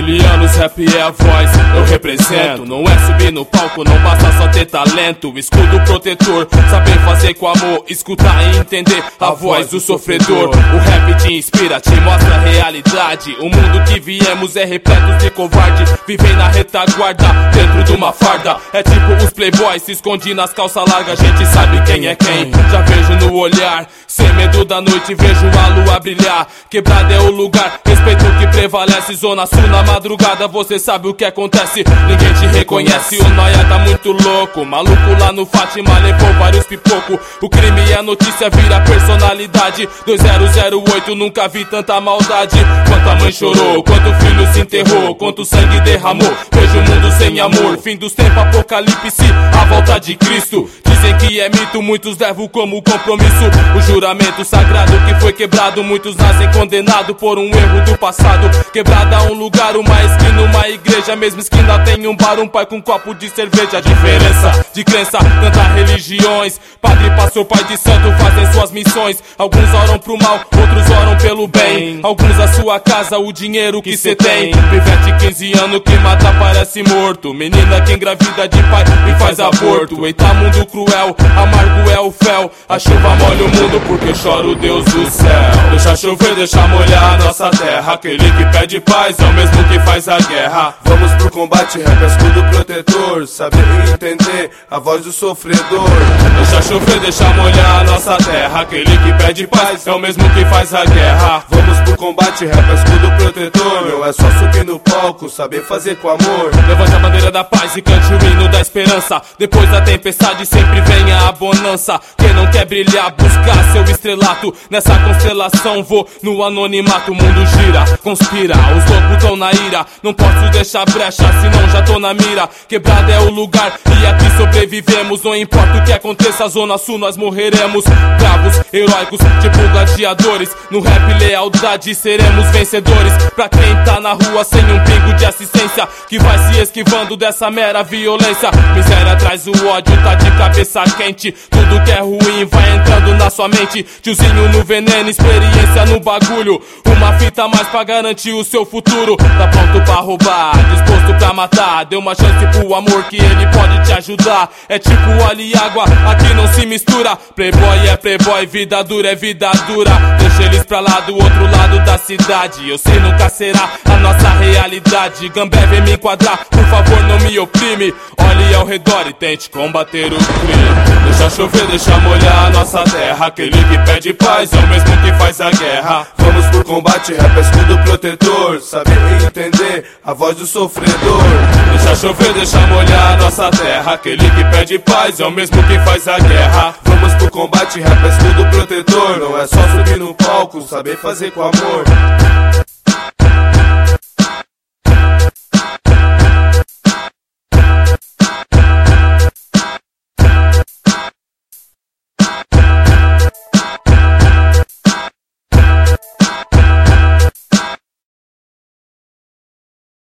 Milianos, rap é a voz, eu represento. Não é subir no palco, não basta só ter talento. Escudo protetor, saber fazer com amor, escutar e entender a voz do sofredor. O rap te inspira, te mostra a realidade. O mundo que viemos é repleto de covarde. Vivem na retaguarda, dentro de uma farda. É tipo os playboys, se esconde nas calças largas. A gente sabe quem é quem, já vejo no olhar. Sem medo da noite, vejo a lua brilhar. Quebrada é o lugar, respeito o que prevalece. Zona Sul na madrugada, você sabe o que acontece. Ninguém te reconhece, o Noia tá muito louco. Maluco lá no Fátima levou vários pipocos. O crime e a notícia vira personalidade. 2008, nunca vi tanta maldade. Quanta mãe chorou, quanto filho se enterrou, quanto sangue derramou. Vejo o mundo sem amor, fim dos tempos, apocalipse, a volta de Cristo. Dizem que é mito, muitos levam como compromisso o juramento sagrado que foi quebrado. Muitos nascem condenados por um erro do passado. Quebrada um lugar, uma esquina, uma igreja. A mesma esquina tem um bar, um pai com um copo de cerveja. A diferença de crença, tantas religiões. Padre, pastor, pai de santo fazem suas missões. Alguns oram pro mal, outros oram pelo bem. Alguns a sua casa, o dinheiro que cê tem. Pivete 15 anos que mata parece morto. Menina que engravida de pai e faz aborto. Eita mundo cruel, amargo é o fel. A chuva molha o mundo porque chora o Deus do céu. Deixa chover, deixa molhar a nossa terra. Aquele que pede paz é o mesmo que faz a guerra. Vamos pro combate, rap é escudo protetor. Saber e entender a voz do sofredor. Deixa chover, deixa molhar a nossa terra. Aquele que pede paz é o mesmo que faz a guerra. Vamos pro combate, rap é escudo protetor. Não é só subir no palco, saber fazer com amor. Levante a bandeira da paz e cante o hino da esperança. Depois da tempestade sempre vem a bonança. Quem não quer brilhar, buscar seu estrelato. Nessa constelação vou no anonimato. O mundo gira, conspira, os loucos tão na ira. Não posso deixar brecha, senão já tô na mira. Quebrada é o lugar e aqui sobrevivemos. Não importa o que aconteça, Zona Sul nós morreremos. Bravos, heróicos, tipo gladiadores. No rap lealdade seremos vencedores. Pra quem tá na rua sem um pingo de assistência, que vai se esquivando dessa mera violência. Miséria traz o ódio, tá de cabeça quente. Tudo que é ruim vai entrando na sua mente. Tiozinho no veneno, experiência no bagulho. Uma fita a mais pra garantir o seu futuro. Tá pronto pra roubar, disposto pra matar. Dê uma chance pro amor que ele pode te ajudar. É tipo óleo e água, aqui não se mistura. Playboy é playboy, vida dura é vida dura. Deixa eles pra lá do outro lado da cidade. Eu sei nunca será a nossa realidade. Gambé vem me enquadrar, por favor não me oprime. Olhe ao redor e tente combater o crime. Deixa chover, deixa molhar a nossa terra. Aquele que pede paz é o mesmo que faz a guerra. Vamos por combate, rap é escudo protetor. Saber e entender a voz do sofredor. Deixa chover, deixa molhar a nossa terra. Aquele que pede paz é o mesmo que faz a guerra. Vamos por combate, rap é escudo protetor. Não é só subir no palco, saber fazer com amor.